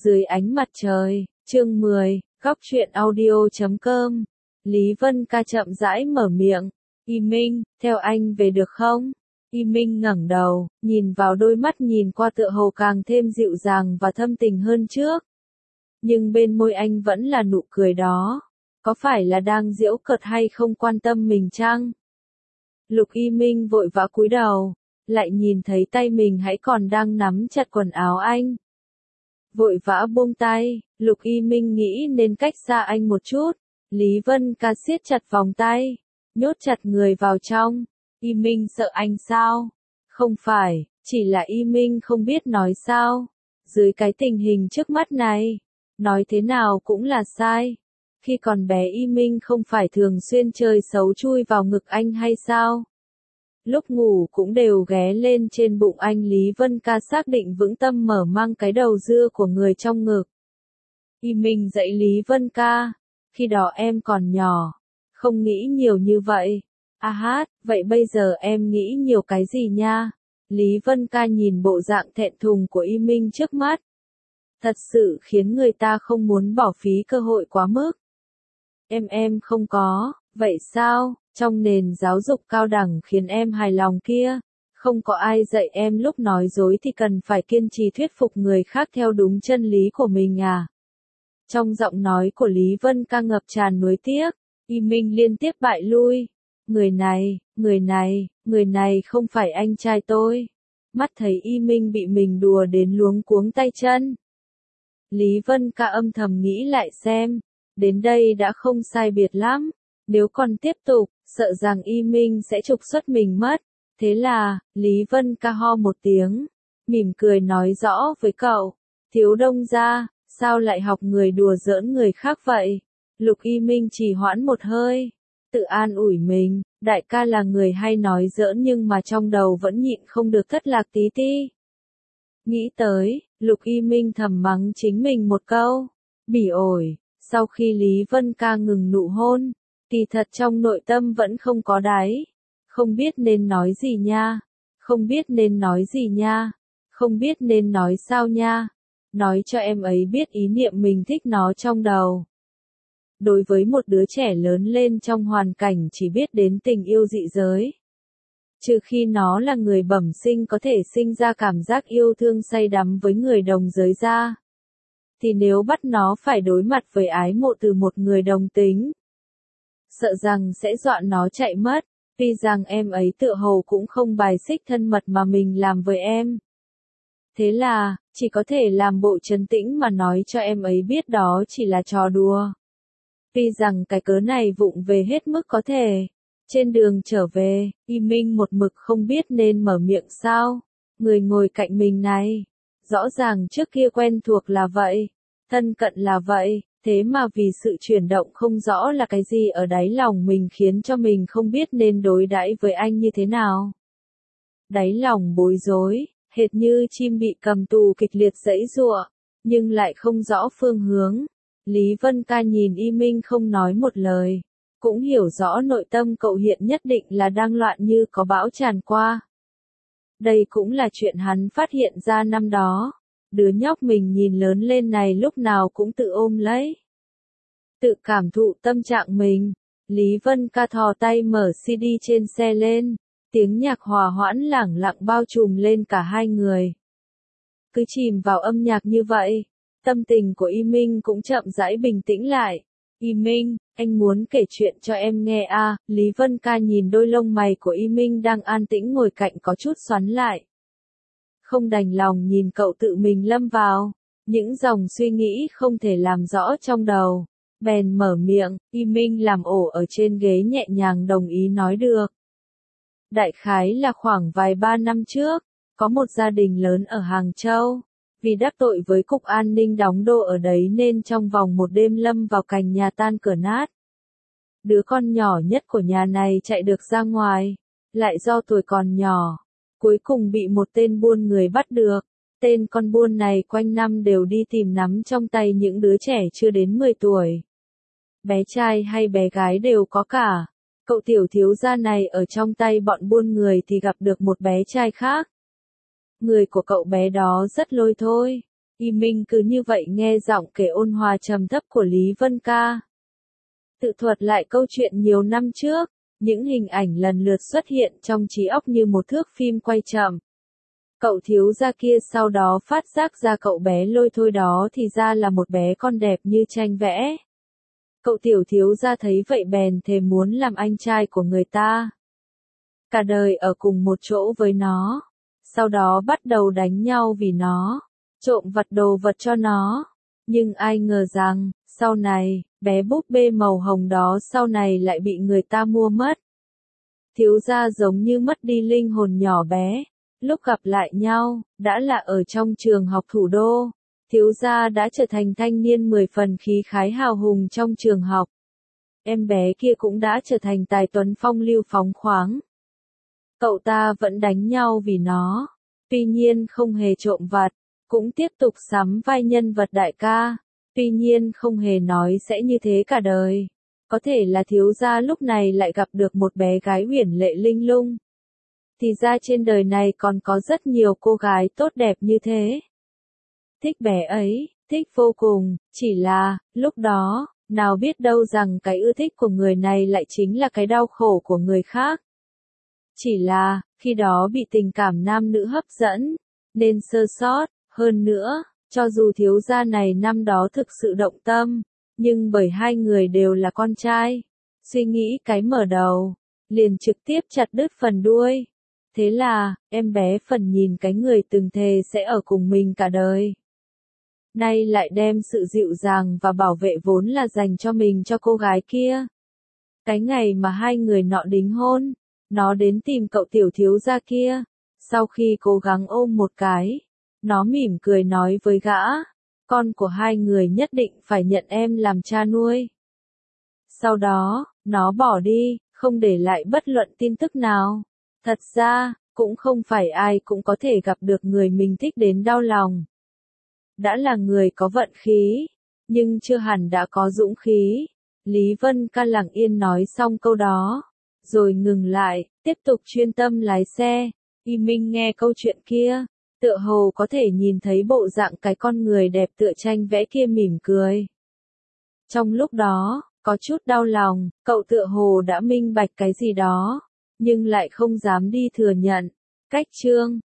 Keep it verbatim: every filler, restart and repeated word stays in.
Dưới ánh mặt trời, chương mười, góc truyện audio chấm com. Lý Vân Ca chậm rãi mở miệng. Y Minh, theo anh về được không? Y Minh ngẩng đầu, nhìn vào đôi mắt nhìn qua tựa hồ càng thêm dịu dàng và thâm tình hơn trước. Nhưng bên môi anh vẫn là nụ cười đó. Có phải là đang giễu cợt hay không quan tâm mình chăng? Lục Y Minh vội vã cúi đầu, lại nhìn thấy tay mình hãy còn đang nắm chặt quần áo anh. Vội vã buông tay, Lục Y Minh nghĩ nên cách xa anh một chút. Lý Vân Ca siết chặt vòng tay, nhốt chặt người vào trong. Y Minh sợ anh sao? Không phải, chỉ là Y Minh không biết nói sao. Dưới cái tình hình trước mắt này, nói thế nào cũng là sai. Khi còn bé Y Minh không phải thường xuyên chơi xấu chui vào ngực anh hay sao? Lúc ngủ cũng đều ghé lên trên bụng anh. Lý Vân Ca xác định vững tâm mở mang cái đầu dưa của người trong ngực. Y Minh dạy Lý Vân Ca, khi đó em còn nhỏ, không nghĩ nhiều như vậy. A hát, vậy bây giờ em nghĩ nhiều cái gì nha? Lý Vân Ca nhìn bộ dạng thẹn thùng của Y Minh trước mắt. Thật sự khiến người ta không muốn bỏ phí cơ hội quá mức. Em em không có, vậy sao? Trong nền giáo dục cao đẳng khiến em hài lòng kia, không có ai dạy em lúc nói dối thì cần phải kiên trì thuyết phục người khác theo đúng chân lý của mình à? Trong giọng nói của Lý Vân Ca ngập tràn nuối tiếc, Y Minh liên tiếp bại lui. Người này, người này, người này không phải anh trai tôi. Mắt thấy Y Minh bị mình đùa đến luống cuống tay chân. Lý Vân Ca âm thầm nghĩ lại xem, đến đây đã không sai biệt lắm. Nếu còn tiếp tục, sợ rằng Y Minh sẽ trục xuất mình mất. Thế là, Lý Vân Ca ho một tiếng, mỉm cười nói rõ với cậu. Thiếu Đông gia, sao lại học người đùa giỡn người khác vậy? Lục Y Minh trì hoãn một hơi, tự an ủi mình, đại ca là người hay nói giỡn nhưng mà trong đầu vẫn nhịn không được thất lạc tí ti. Nghĩ tới, Lục Y Minh thầm mắng chính mình một câu, bỉ ổi. Sau khi Lý Vân Ca ngừng nụ hôn, kỳ thật trong nội tâm vẫn không có đáy. Không biết nên nói gì nha, không biết nên nói gì nha, không biết nên nói sao nha. Nói cho em ấy biết ý niệm mình thích nó trong đầu. Đối với một đứa trẻ lớn lên trong hoàn cảnh chỉ biết đến tình yêu dị giới, trừ khi nó là người bẩm sinh có thể sinh ra cảm giác yêu thương say đắm với người đồng giới ra, thì nếu bắt nó phải đối mặt với ái mộ từ một người đồng tính, sợ rằng sẽ dọa nó chạy mất. Tuy rằng em ấy tựa hồ cũng không bài xích thân mật mà mình làm với em. Thế là, chỉ có thể làm bộ trấn tĩnh mà nói cho em ấy biết đó chỉ là trò đùa. Tuy rằng cái cớ này vụng về hết mức có thể. Trên đường trở về, Y Minh một mực không biết nên mở miệng sao. Người ngồi cạnh mình này, rõ ràng trước kia quen thuộc là vậy, thân cận là vậy, thế mà vì sự chuyển động không rõ là cái gì ở đáy lòng mình khiến cho mình không biết nên đối đãi với anh như thế nào. Đáy lòng bối rối, hệt như chim bị cầm tù kịch liệt giãy giụa, nhưng lại không rõ phương hướng. Lý Vân Ca nhìn Y Minh không nói một lời, cũng hiểu rõ nội tâm cậu hiện nhất định là đang loạn như có bão tràn qua. Đây cũng là chuyện hắn phát hiện ra năm đó, đứa nhóc mình nhìn lớn lên này lúc nào cũng tự ôm lấy, tự cảm thụ tâm trạng mình. Lý Vân Ca thò tay mở xê đê trên xe lên, tiếng nhạc hòa hoãn lẳng lặng bao trùm lên cả hai người. Cứ chìm vào âm nhạc như vậy, tâm tình của Y Minh cũng chậm rãi bình tĩnh lại. Y Minh, anh muốn kể chuyện cho em nghe à? Lý Vân Ca nhìn đôi lông mày của Y Minh đang an tĩnh ngồi cạnh có chút xoắn lại. Không đành lòng nhìn cậu tự mình lâm vào những dòng suy nghĩ không thể làm rõ trong đầu. Bèn mở miệng. Y Minh làm ổ ở trên ghế nhẹ nhàng đồng ý nói được. Đại khái là khoảng vài ba năm trước, có một gia đình lớn ở Hàng Châu. Vì đắc tội với cục an ninh đóng đô ở đấy nên trong vòng một đêm lâm vào cảnh nhà tan cửa nát. Đứa con nhỏ nhất của nhà này chạy được ra ngoài, lại do tuổi còn nhỏ, cuối cùng bị một tên buôn người bắt được. Tên con buôn này quanh năm đều đi tìm nắm trong tay những đứa trẻ chưa đến mười tuổi. Bé trai hay bé gái đều có cả. Cậu tiểu thiếu gia này ở trong tay bọn buôn người thì gặp được một bé trai khác. Người của cậu bé đó rất lôi thôi, Y Minh cứ như vậy nghe giọng kể ôn hòa trầm thấp của Lý Vân Ca. Tự thuật lại câu chuyện nhiều năm trước, những hình ảnh lần lượt xuất hiện trong trí óc như một thước phim quay chậm. Cậu thiếu gia kia sau đó phát giác ra cậu bé lôi thôi đó thì ra là một bé con đẹp như tranh vẽ. Cậu tiểu thiếu gia thấy vậy bèn thề muốn làm anh trai của người ta. Cả đời ở cùng một chỗ với nó. Sau đó bắt đầu đánh nhau vì nó. Trộm vặt đồ vật cho nó. Nhưng ai ngờ rằng, sau này, bé búp bê màu hồng đó sau này lại bị người ta mua mất. Thiếu gia giống như mất đi linh hồn nhỏ bé. Lúc gặp lại nhau, đã là ở trong trường học thủ đô. Thiếu gia đã trở thành thanh niên mười phần khí khái hào hùng trong trường học. Em bé kia cũng đã trở thành tài tuấn phong lưu phóng khoáng. Cậu ta vẫn đánh nhau vì nó. Tuy nhiên không hề trộm vặt, cũng tiếp tục sắm vai nhân vật đại ca. Tuy nhiên không hề nói sẽ như thế cả đời. Có thể là thiếu gia lúc này lại gặp được một bé gái uyển lệ linh lung. Thì ra trên đời này còn có rất nhiều cô gái tốt đẹp như thế. Thích bé ấy, thích vô cùng, chỉ là, lúc đó, nào biết đâu rằng cái ưa thích của người này lại chính là cái đau khổ của người khác. Chỉ là, khi đó bị tình cảm nam nữ hấp dẫn, nên sơ sót, hơn nữa, cho dù thiếu gia này năm đó thực sự động tâm, nhưng bởi hai người đều là con trai, suy nghĩ cái mở đầu, liền trực tiếp chặt đứt phần đuôi. Thế là, em bé phần nhìn cái người từng thề sẽ ở cùng mình cả đời. Nay lại đem sự dịu dàng và bảo vệ vốn là dành cho mình cho cô gái kia. Cái ngày mà hai người nọ đính hôn, nó đến tìm cậu tiểu thiếu gia kia. Sau khi cố gắng ôm một cái, nó mỉm cười nói với gã, con của hai người nhất định phải nhận em làm cha nuôi. Sau đó, nó bỏ đi, không để lại bất luận tin tức nào. Thật ra, cũng không phải ai cũng có thể gặp được người mình thích đến đau lòng. Đã là người có vận khí, nhưng chưa hẳn đã có dũng khí. Lý Vân Ca lặng yên nói xong câu đó, rồi ngừng lại, tiếp tục chuyên tâm lái xe. Y Minh nghe câu chuyện kia, tựa hồ có thể nhìn thấy bộ dạng cái con người đẹp tựa tranh vẽ kia mỉm cười. Trong lúc đó, có chút đau lòng, cậu tựa hồ đã minh bạch cái gì đó, nhưng lại không dám đi thừa nhận. Cách chương